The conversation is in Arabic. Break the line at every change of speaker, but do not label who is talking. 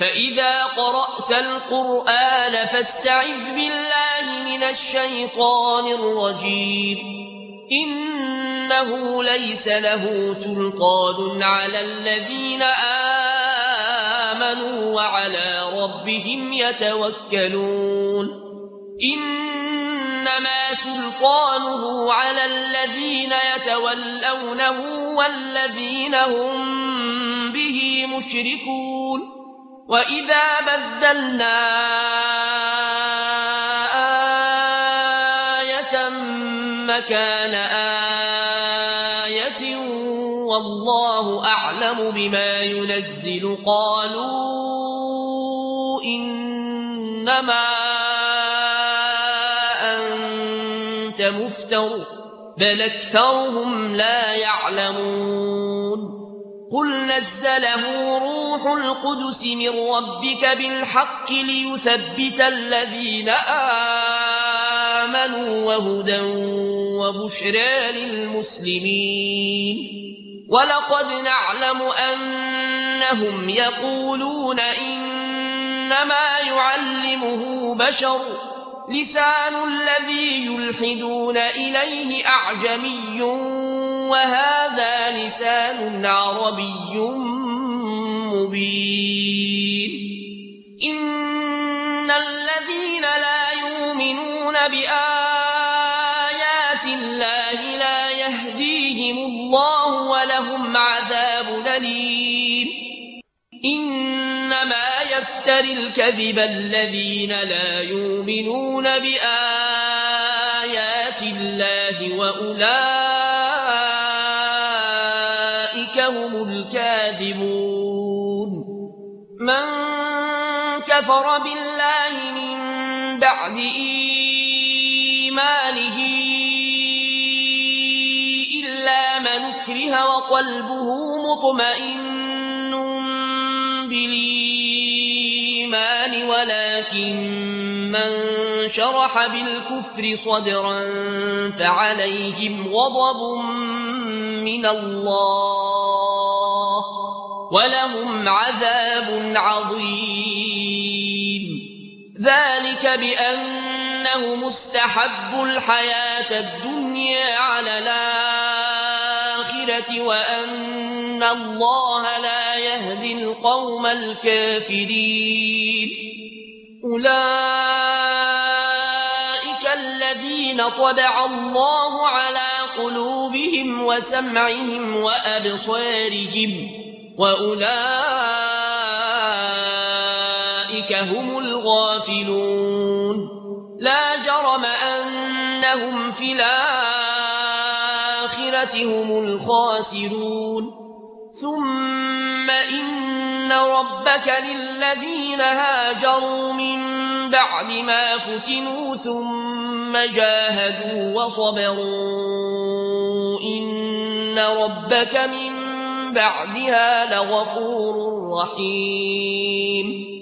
فإذا قرأت القرآن فاستعذ بالله من الشيطان الرجيم إنه ليس له سلطان على الذين آمنوا وعلى ربهم يتوكلون إنما سلطانه على الذين يتولونه والذين هم به مشركون وإذا بدلنا آية مكان آية والله أعلم بما ينزل قالوا إنما أنت مفتر بل أكثرهم لا يعلمون قل نزله روح القدس من ربك بالحق ليثبت الذين آمنوا وهدى وبشرى للمسلمين ولقد نعلم أنهم يقولون إنما يعلمه بشر لسان الذي يلحدون إليه أعجمي وهذا لسان عربي مبين إن الذين لا يؤمنون بآيات الله لا يهديهم الله ولهم عذاب أليم إنما يفتري الكذب الذين لا يؤمنون بآيات الله وأولئك هم الكاذبون من كفر بالله من بعد إيمانه إلا من أكره وقلبه مطمئن بالإيمان ولكن من شرح بالكفر صدرا فعليهم غضب من الله ولهم عذاب عظيم ذلك بأنه مستحب الحياة الدنيا على الآخرة وأن الله لا يهدي القوم الكافرين أولئك الذين طبع الله على قلوبهم وسمعهم وأبصارهم وأولئك هم الغافلون لا جرم أنهم في الآخرة هم الخاسرون ثم إن ربك للذين هاجروا من بعد ما فتنوا ثم جاهدوا وصبروا إن ربك من بعدها لغفور رحيم